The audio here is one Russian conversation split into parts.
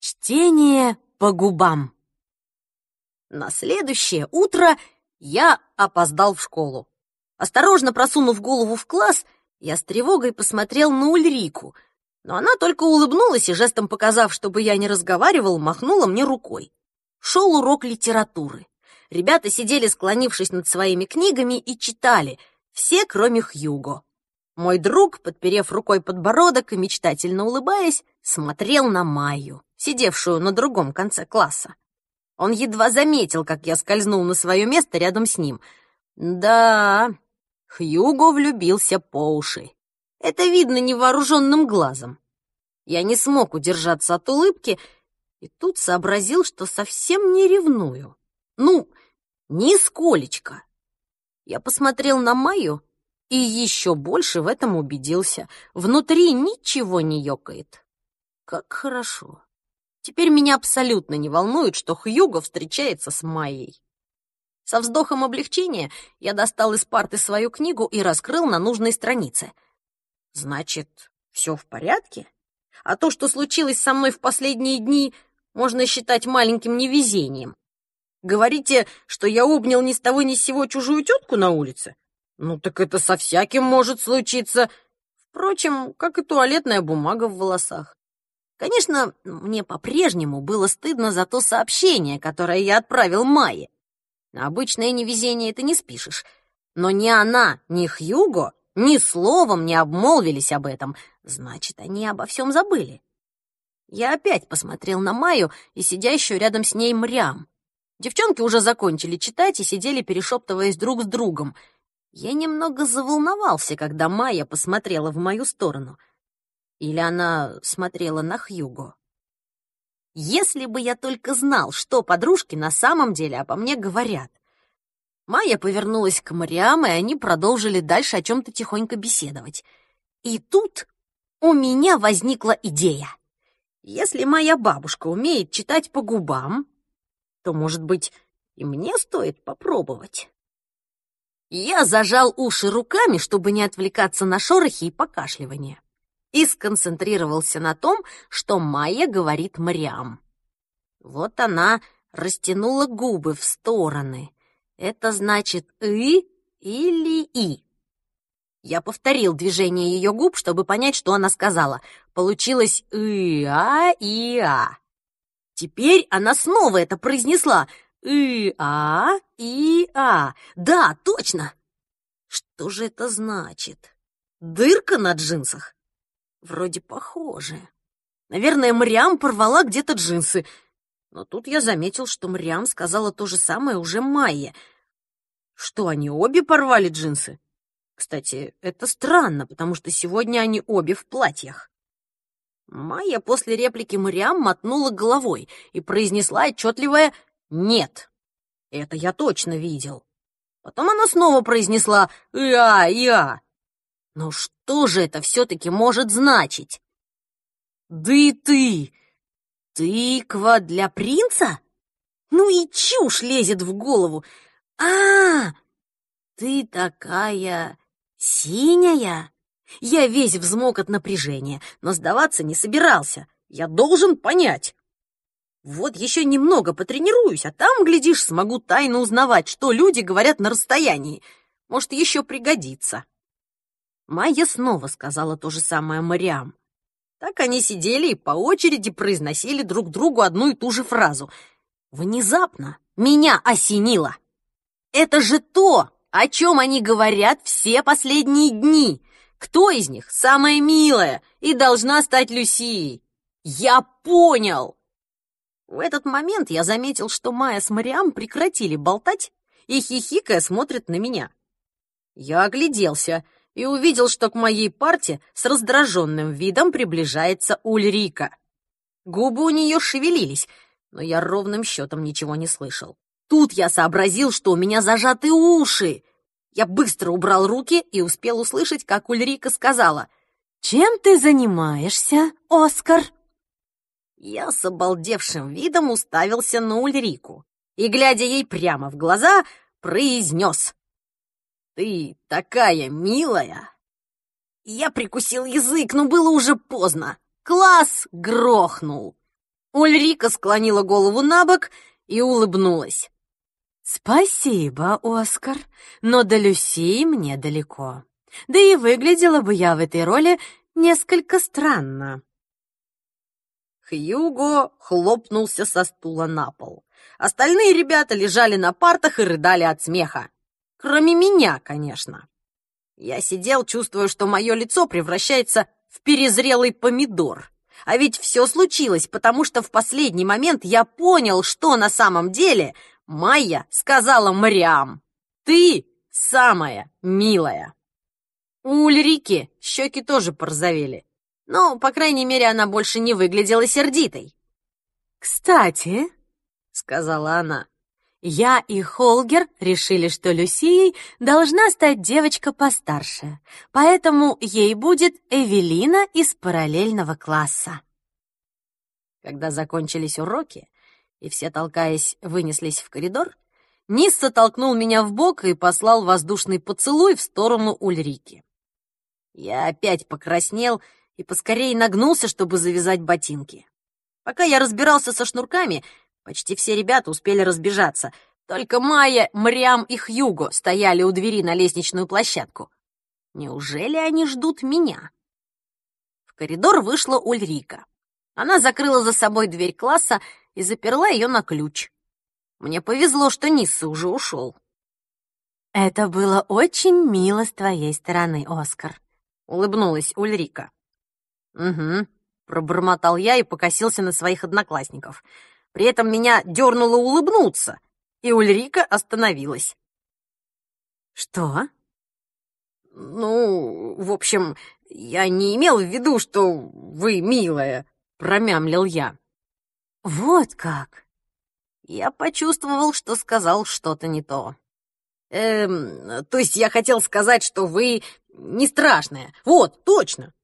Чтение по губам. На следующее утро я опоздал в школу. Осторожно просунув голову в класс, я с тревогой посмотрел на Ульрику, но она только улыбнулась и, жестом показав, чтобы я не разговаривал, махнула мне рукой. Шел урок литературы. Ребята сидели, склонившись над своими книгами, и читали, все, кроме Хьюго. Мой друг, подперев рукой подбородок и мечтательно улыбаясь, смотрел на Майю, сидевшую на другом конце класса. Он едва заметил, как я скользнул на свое место рядом с ним. Да, Хьюго влюбился по уши. Это видно невооруженным глазом. Я не смог удержаться от улыбки и тут сообразил, что совсем не ревную. Ну, нисколечко. Я посмотрел на Майю и еще больше в этом убедился. Внутри ничего не ёкает. Как хорошо. Теперь меня абсолютно не волнует, что Хьюго встречается с Майей. Со вздохом облегчения я достал из парты свою книгу и раскрыл на нужной странице. Значит, все в порядке? А то, что случилось со мной в последние дни, можно считать маленьким невезением. Говорите, что я обнял ни с того ни с сего чужую тетку на улице? Ну так это со всяким может случиться. Впрочем, как и туалетная бумага в волосах. Конечно, мне по-прежнему было стыдно за то сообщение, которое я отправил Майе. На обычное невезение это не спишешь. Но ни она, ни Хьюго ни словом не обмолвились об этом. Значит, они обо всем забыли. Я опять посмотрел на Майю и сидящую рядом с ней Мрям. Девчонки уже закончили читать и сидели, перешептываясь друг с другом. Я немного заволновался, когда Майя посмотрела в мою сторону. Или она смотрела на Хьюго. Если бы я только знал, что подружки на самом деле обо мне говорят. Майя повернулась к Мариам, и они продолжили дальше о чем-то тихонько беседовать. И тут у меня возникла идея. Если моя бабушка умеет читать по губам, то, может быть, и мне стоит попробовать. Я зажал уши руками, чтобы не отвлекаться на шорохи и покашливание, и сконцентрировался на том, что Майя говорит Мариам. Вот она растянула губы в стороны. Это значит «и» или «и». Я повторил движение ее губ, чтобы понять, что она сказала. Получилось «и-а», «и-а». Теперь она снова это произнесла. «И-а», «и-а». Да, точно. Что же это значит? Дырка на джинсах? Вроде похоже. Наверное, Мариам порвала где-то джинсы. Но тут я заметил, что Мариам сказала то же самое уже Майе. Что, они обе порвали джинсы? Кстати, это странно, потому что сегодня они обе в платьях. Майя после реплики Мариам мотнула головой и произнесла отчетливое «нет». Это я точно видел. Потом она снова произнесла «иа, иа». Но что же это все-таки может значить? Да и ты! Тыква для принца? Ну и чушь лезет в голову. А, ты такая синяя. Я весь взмок от напряжения, но сдаваться не собирался. Я должен понять. Вот еще немного потренируюсь, а там, глядишь, смогу тайно узнавать, что люди говорят на расстоянии. Может, еще пригодится. Майя снова сказала то же самое Мариам. Так они сидели и по очереди произносили друг другу одну и ту же фразу. Внезапно меня осенило. Это же то, о чем они говорят все последние дни. Кто из них самая милая и должна стать Люсией? Я понял! В этот момент я заметил, что Майя с Мариам прекратили болтать и, хихикая, смотрят на меня. Я огляделся и увидел, что к моей парте с раздраженным видом приближается Ульрика. Губы у нее шевелились, но я ровным счетом ничего не слышал. Тут я сообразил, что у меня зажаты уши. Я быстро убрал руки и успел услышать, как Ульрика сказала: «Чем ты занимаешься, Оскар?» Я с обалдевшим видом уставился на Ульрику и, глядя ей прямо в глаза, произнес: «Ты такая милая!» Я прикусил язык, но было уже поздно. Класс грохнул. Ульрика склонила голову на бок и улыбнулась. «Спасибо, Оскар, но до Люсии мне далеко. Да и выглядела бы я в этой роли несколько странно». Хьюго хлопнулся со стула на пол. Остальные ребята лежали на партах и рыдали от смеха. Кроме меня, конечно. Я сидел, чувствуя, что мое лицо превращается в перезрелый помидор. А ведь все случилось, потому что в последний момент я понял, что на самом деле Майя сказала Мариам: «Ты самая милая». У Ульрики щеки тоже порозовели. Но, по крайней мере, она больше не выглядела сердитой. «Кстати», — сказала она, — «я и Холгер решили, что Люсией должна стать девочка постарше, поэтому ей будет Эвелина из параллельного класса». Когда закончились уроки, и все, толкаясь, вынеслись в коридор, Нисса толкнул меня в бок и послал воздушный поцелуй в сторону Ульрики. Я опять покраснел и поскорее нагнулся, чтобы завязать ботинки. Пока я разбирался со шнурками, почти все ребята успели разбежаться. Только Майя, Мариам и Хьюго стояли у двери на лестничную площадку. Неужели они ждут меня? В коридор вышла Ульрика. Она закрыла за собой дверь класса и заперла ее на ключ. Мне повезло, что Нисса уже ушел. «Это было очень мило с твоей стороны, Оскар», — улыбнулась Ульрика. «Угу», — пробормотал я и покосился на своих одноклассников. При этом меня дернуло улыбнуться, и Ульрика остановилась. «Что?» «Ну, в общем, я не имел в виду, что вы милая», — промямлил я. «Вот как!» Я почувствовал, что сказал что-то не то. То есть я хотел сказать, что вы не страшная. Вот, точно.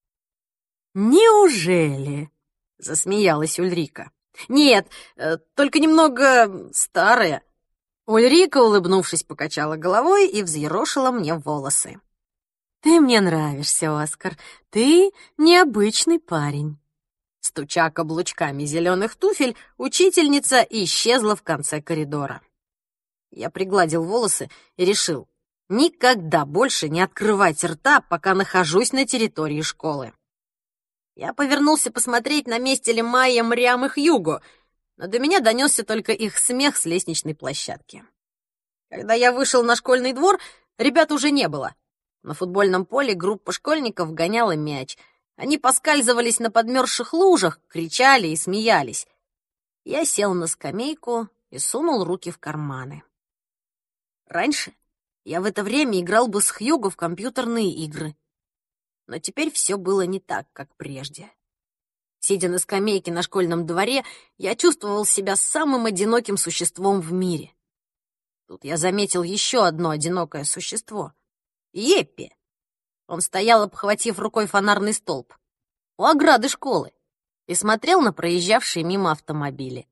«Неужели?» — засмеялась Ульрика. «Нет, только немного старая». Ульрика, улыбнувшись, покачала головой и взъерошила мне волосы. «Ты мне нравишься, Оскар. Ты необычный парень». Стуча каблучками зеленых туфель, учительница исчезла в конце коридора. Я пригладил волосы и решил никогда больше не открывать рта, пока нахожусь на территории школы. Я повернулся посмотреть, на месте ли Майя, Мариам и Хьюго, но до меня донесся только их смех с лестничной площадки. Когда я вышел на школьный двор, ребят уже не было. На футбольном поле группа школьников гоняла мяч. Они поскальзывались на подмерзших лужах, кричали и смеялись. Я сел на скамейку и сунул руки в карманы. Раньше я в это время играл бы с Хьюго в компьютерные игры. Но теперь все было не так, как прежде. Сидя на скамейке на школьном дворе, я чувствовал себя самым одиноким существом в мире. Тут я заметил еще одно одинокое существо — Еппи. Он стоял, обхватив рукой фонарный столб у ограды школы и смотрел на проезжавшие мимо автомобили.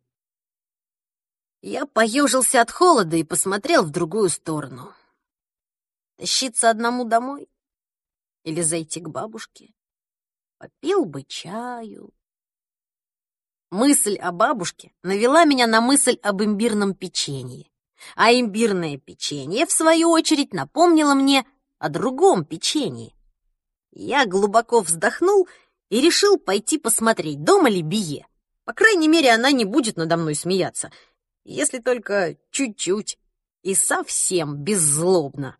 Я поежился от холода и посмотрел в другую сторону. Тащиться одному домой? Или зайти к бабушке? Попил бы чаю. Мысль о бабушке навела меня на мысль об имбирном печенье. А имбирное печенье, в свою очередь, напомнило мне о другом печенье. Я глубоко вздохнул и решил пойти посмотреть, дома ли Бие. По крайней мере, она не будет надо мной смеяться, если только чуть-чуть и совсем беззлобно.